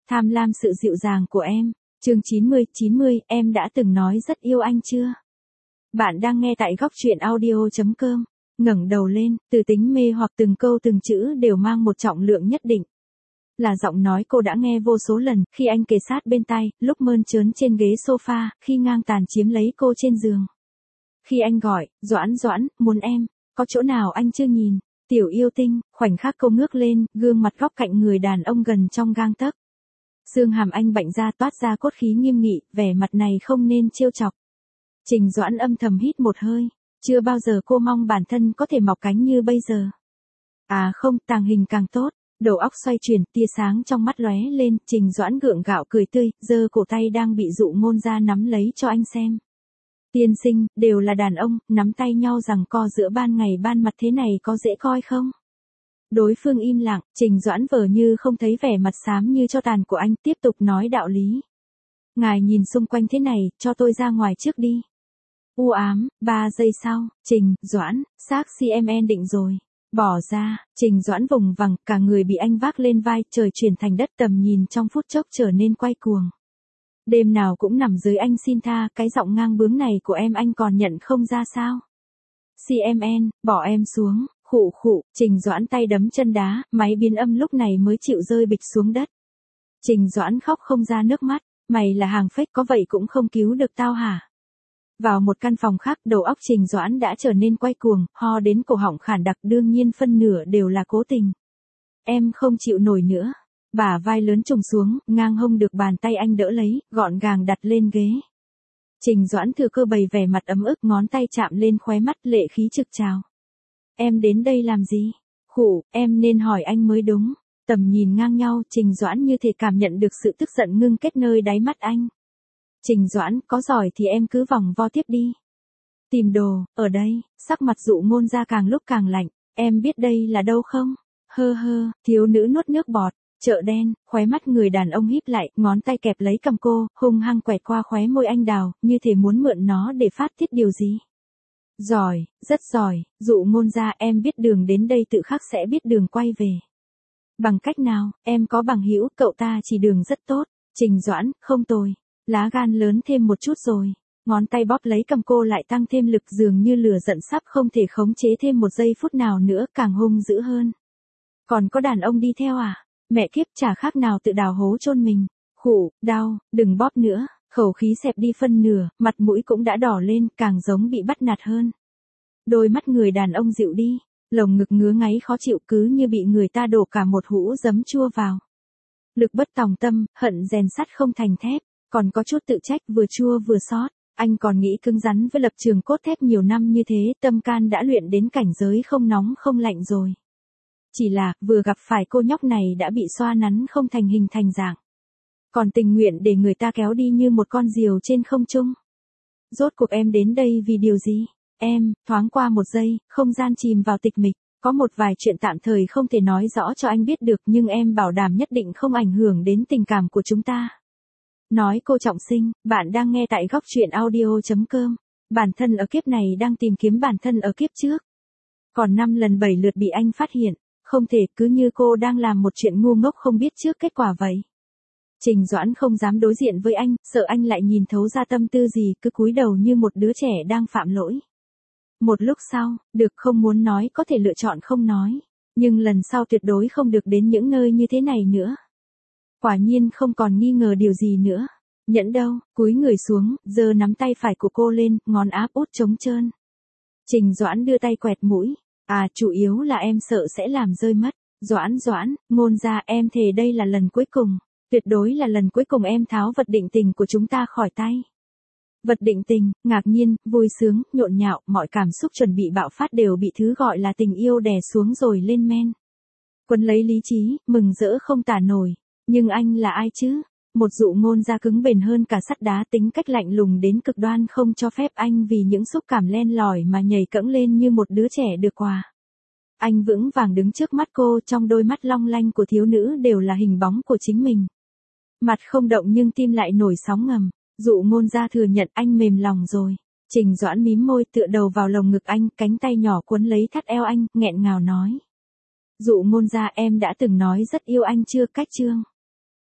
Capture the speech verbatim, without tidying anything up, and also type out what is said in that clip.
Tham lam sự dịu dàng của em. Chương chín mươi, chín mươi, em đã từng nói rất yêu anh chưa? Bạn đang nghe tại góc truyện audio chấm com. Ngẩng đầu lên, từ tính mê hoặc từng câu từng chữ đều mang một trọng lượng nhất định. Là giọng nói cô đã nghe vô số lần, khi anh kề sát bên tai, lúc mơn trớn trên ghế sofa, khi ngang tàn chiếm lấy cô trên giường. Khi anh gọi, Doãn Doãn, muốn em, có chỗ nào anh chưa nhìn? Tiểu yêu tinh, khoảnh khắc cô ngước lên, gương mặt góc cạnh người đàn ông gần trong gang tấc. Xương hàm anh bạnh ra toát ra cốt khí nghiêm nghị, vẻ mặt này không nên trêu chọc. Trình Doãn âm thầm hít một hơi, chưa bao giờ cô mong bản thân có thể mọc cánh như bây giờ. À không, tàng hình càng tốt. Đầu óc xoay chuyển, tia sáng trong mắt lóe lên, Trình Doãn gượng gạo cười tươi, giơ cổ tay đang bị Dụ Ngôn ra nắm lấy cho anh xem. Tiên sinh, đều là đàn ông, nắm tay nhau giằng co giữa ban ngày ban mặt thế này có dễ coi không? Đối phương im lặng, Trình Doãn vờ như không thấy vẻ mặt xám như tro tàn của anh, tiếp tục nói đạo lý. Ngài nhìn xung quanh thế này, cho tôi ra ngoài trước đi. U ám, ba giây sau, Trình Doãn, xác xê em en định rồi. Bỏ ra, Trình Doãn vùng vằng, cả người bị anh vác lên vai, trời chuyển thành đất, tầm nhìn trong phút chốc trở nên quay cuồng. Đêm nào cũng nằm dưới anh xin tha, cái giọng ngang bướng này của em anh còn nhận không ra sao? xê em en, bỏ em xuống, khụ khụ, Trình Doãn tay đấm chân đá, máy biến âm lúc này mới chịu rơi bịch xuống đất. Trình Doãn khóc không ra nước mắt, mày là hàng fake có vậy cũng không cứu được tao hả? Vào một căn phòng khác, đầu óc Trình Doãn đã trở nên quay cuồng, ho đến cổ họng khản đặc, đương nhiên phân nửa đều là cố tình. Em không chịu nổi nữa. Bả vai lớn trùng xuống, ngang hông được bàn tay anh đỡ lấy, gọn gàng đặt lên ghế. Trình Doãn thừa cơ bày vẻ mặt ấm ức, ngón tay chạm lên khóe mắt, lệ khí trực trào. Em đến đây làm gì? Khụ, em nên hỏi anh mới đúng. Tầm nhìn ngang nhau, Trình Doãn như thể cảm nhận được sự tức giận ngưng kết nơi đáy mắt anh. Trình Doãn, có giỏi thì em cứ vòng vo tiếp đi. Tìm đồ, ở đây, sắc mặt Dụ Ngôn ra càng lúc càng lạnh, em biết đây là đâu không? Hơ hơ, thiếu nữ nuốt nước bọt, chợ đen, khóe mắt người đàn ông híp lại, ngón tay kẹp lấy cằm cô, hung hăng quẹt qua khóe môi anh đào, như thể muốn mượn nó để phát tiết điều gì. Giỏi, rất giỏi, Dụ Ngôn ra, em biết đường đến đây tự khắc sẽ biết đường quay về. Bằng cách nào, em có bằng hữu, cậu ta chỉ đường rất tốt. Trình Doãn, không tồi. Lá gan lớn thêm một chút rồi. Ngón tay bóp lấy cầm cô lại tăng thêm lực, dường như lửa giận sắp không thể khống chế thêm một giây phút nào nữa, càng hung dữ hơn. Còn có đàn ông đi theo à? Mẹ kiếp, chả khác nào tự đào hố chôn mình. Khụ, đau, đừng bóp nữa. Khẩu khí xẹp đi phân nửa, mặt mũi cũng đã đỏ lên, càng giống bị bắt nạt hơn. Đôi mắt người đàn ông dịu đi, lồng ngực ngứa ngáy khó chịu, cứ như bị người ta đổ cả một hũ giấm chua vào. Lực bất tòng tâm, hận rèn sắt không thành thép. Còn có chút tự trách, vừa chua vừa xót. Anh còn nghĩ cứng rắn với lập trường cốt thép nhiều năm như thế, tâm can đã luyện đến cảnh giới không nóng không lạnh rồi. Chỉ là, vừa gặp phải cô nhóc này đã bị xoa nắn không thành hình thành dạng. Còn tình nguyện để người ta kéo đi như một con diều trên không trung. Rốt cuộc em đến đây vì điều gì? Em, thoáng qua một giây, không gian chìm vào tịch mịch. Có một vài chuyện tạm thời không thể nói rõ cho anh biết được, nhưng em bảo đảm nhất định không ảnh hưởng đến tình cảm của chúng ta. Nói cô trọng sinh, bạn đang nghe tại góc truyện audio chấm com. Bản thân ở kiếp này đang tìm kiếm bản thân ở kiếp trước. Còn năm lần bảy lượt bị anh phát hiện, không thể, cứ như cô đang làm một chuyện ngu ngốc không biết trước kết quả vậy. Trình Doãn không dám đối diện với anh, sợ anh lại nhìn thấu ra tâm tư gì, cứ cúi đầu như một đứa trẻ đang phạm lỗi. Một lúc sau, được, không muốn nói có thể lựa chọn không nói, nhưng lần sau tuyệt đối không được đến những nơi như thế này nữa. Quả nhiên không còn nghi ngờ điều gì nữa. Nhẫn đâu, cúi người xuống, giơ nắm tay phải của cô lên, ngón áp út trống trơn. Trình Doãn đưa tay quẹt mũi. À, chủ yếu là em sợ sẽ làm rơi mất. Doãn Doãn, Ngôn ra, em thề đây là lần cuối cùng. Tuyệt đối là lần cuối cùng em tháo vật định tình của chúng ta khỏi tay. Vật định tình, ngạc nhiên, vui sướng, nhộn nhạo, mọi cảm xúc chuẩn bị bạo phát đều bị thứ gọi là tình yêu đè xuống rồi lên men. Quấn lấy lý trí, mừng rỡ không tả nổi. Nhưng anh là ai chứ? Một Dụ Ngôn ra cứng bền hơn cả sắt đá, tính cách lạnh lùng đến cực đoan, không cho phép anh vì những xúc cảm len lỏi mà nhảy cẫng lên như một đứa trẻ được quà. Anh vững vàng đứng trước mắt cô, trong đôi mắt long lanh của thiếu nữ đều là hình bóng của chính mình. Mặt không động nhưng tim lại nổi sóng ngầm. Dụ Ngôn ra thừa nhận anh mềm lòng rồi. Trình Doãn mím môi, tựa đầu vào lồng ngực anh, cánh tay nhỏ quấn lấy thắt eo anh, nghẹn ngào nói. Dụ Ngôn ra, em đã từng nói rất yêu anh chưa? Cách chương.